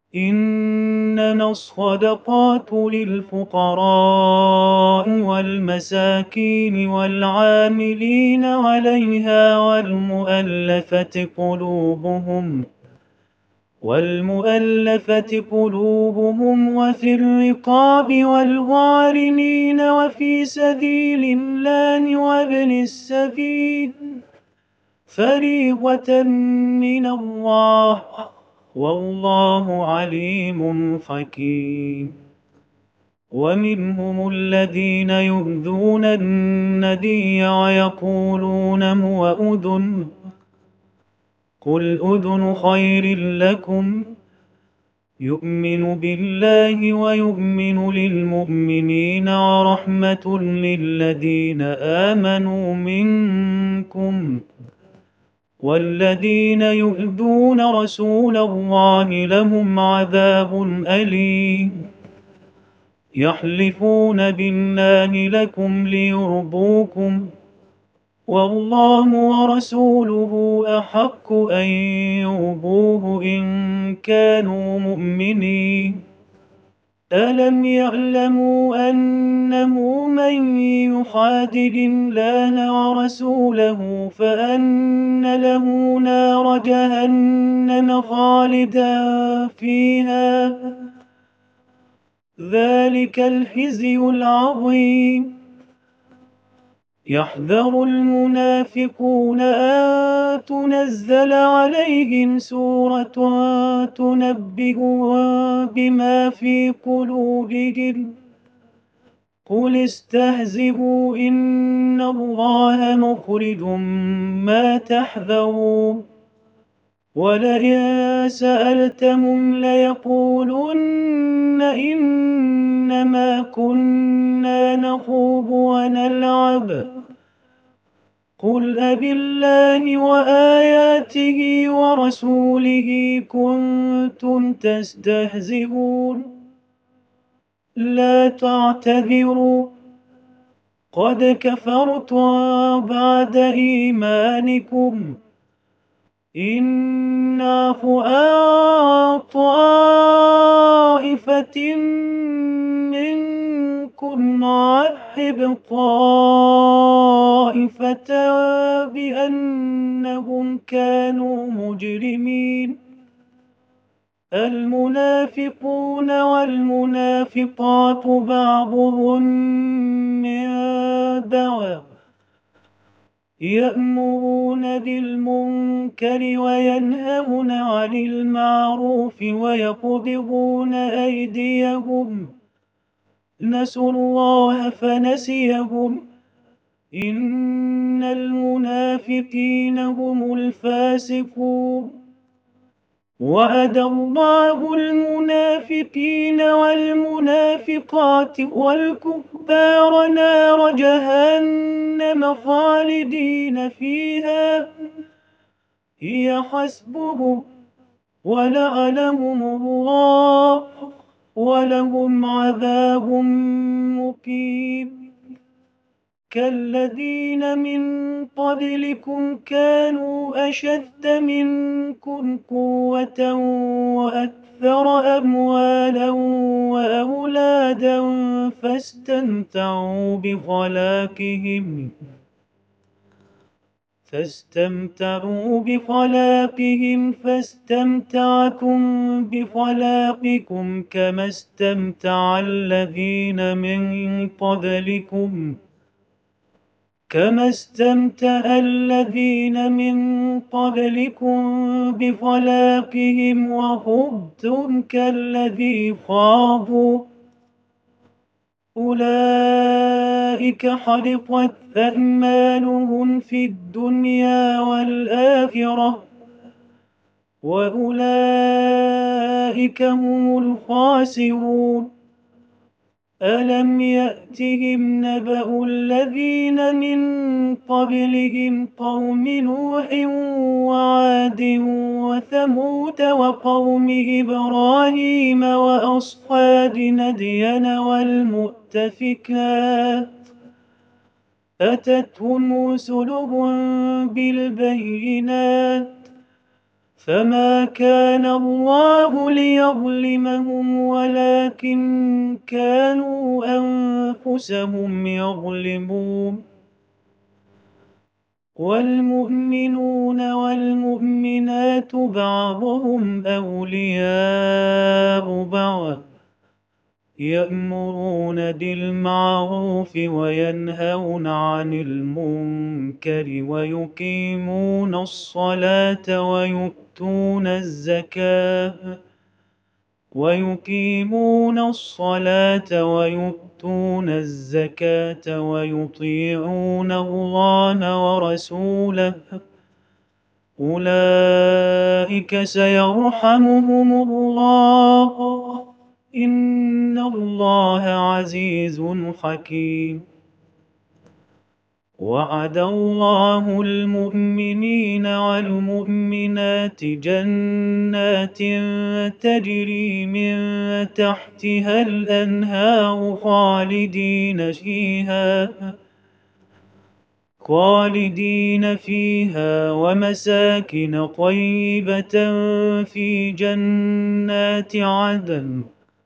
إنما الصدقات للفقراء والمساكين والعاملين عليها والمؤلفة قلوبهم وفي الرقاب والغارمين وفي سبيل الله وابن السبيل فريضة من الله والله عليم حكيم. ومنهم الذين يؤذون النبي ويقولون هو أذن قل أذن خير لكم يؤمن بالله ويؤمن للمؤمنين ورحمة للذين آمنوا منكم والذين يؤذون رسول الله لهم عذاب أليم. يحلفون بالله لكم ليرضوكم والله ورسوله أحق أن يرضوه إن كانوا مؤمنين. ألم يعلموا أنه من يحادد الله ورسوله فأن له نار جهنم خالدا فيها ذلك الخزي العظيم. يحذر المنافقون أن تنزل عليهم سورة تنبئهم بما في قلوبهم قل استهزئوا إن الله مخرج ما تحذرون ولئن سألتهم ليقولن إنما كنا نخوض ونلعب قل أبالله وآياته ورسوله كنتم تستهزئون لا تعتذروا قد كفرتم بعد إيمانكم إن نعفو عن طائفة منكم نعذب طائفة بأنهم كانوا مجرمين. المنافقون والمنافقات بعضهم من بعض يأمرون بالمنكر وينهون عن المعروف ويقبضون أيديهم نسوا الله فنسيهم إن المنافقين هم الفاسقون. وعد الله المنافقين والمنافقات والكفار نار جهنم خالدين فيها هي حسبهم ولعنهم الله ولهم عذاب مقيم. كالذين من قبلكم كانوا أشد منكم قوة وأكثر أموالا وأولادا فاستمتعوا بخلاقهم فاستمتعتم بخلاقكم كما استمتع الذين من قبلكم بخلاقهم وخضتم كالذي خاضوا أولئك حبطت أعمالهم في الدنيا والآخرة وأولئك هم الخاسرون. ألم يأتهم نبأ الذين من قبلهم قوم نوح وعاد وثمود وقوم إبراهيم وأصحاب مدين والمؤتفكات أتتهم رسلهم بالبينات فما كان الله ليظلمهم ولكن كانوا أنفسهم يظلمون. والمؤمنون والمؤمنات بعضهم أولياء بعض يأمرون بالمعروف وينهون عن المنكر ويقيمون الصلاة ويؤتون الزكاة ويطيعون الله ورسوله أولئك سيرحمهم الله إن الله عزيز حكيم. وعد الله المؤمنين والمؤمنات جنات تجري من تحتها الأنهار خالدين فيها ومساكن طيبة في جنات عدن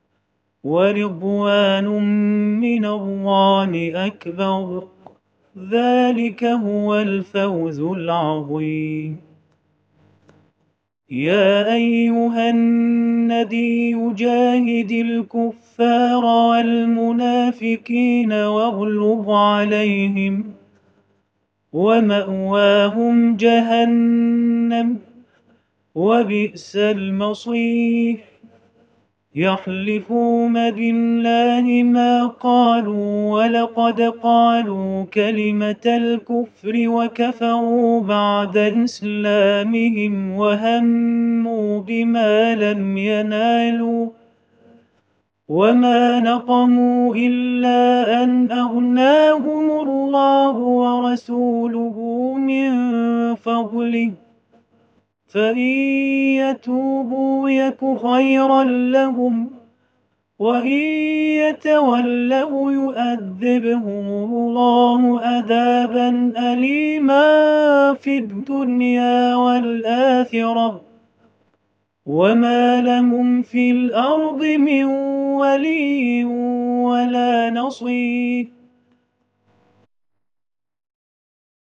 ورضوان من الله أكبر ذلك هو الفوز العظيم. يا أيها النبي جاهد الكفار والمنافقين واغلظ عليهم ومأواهم جهنم وبئس المصير. يحلفون بالله ما قالوا ولقد قالوا كلمة الكفر وكفروا بعد إسلامهم وهموا بما لم ينالوا وما نقموا إلا أن أغناهم الله ورسوله من فضله فإن يتوبوا يك خيرا لهم وإن يتولوا يؤذبهم الله عذابا أليما في الدنيا والآخرة وما لهم في الأرض من ولي ولا نصير.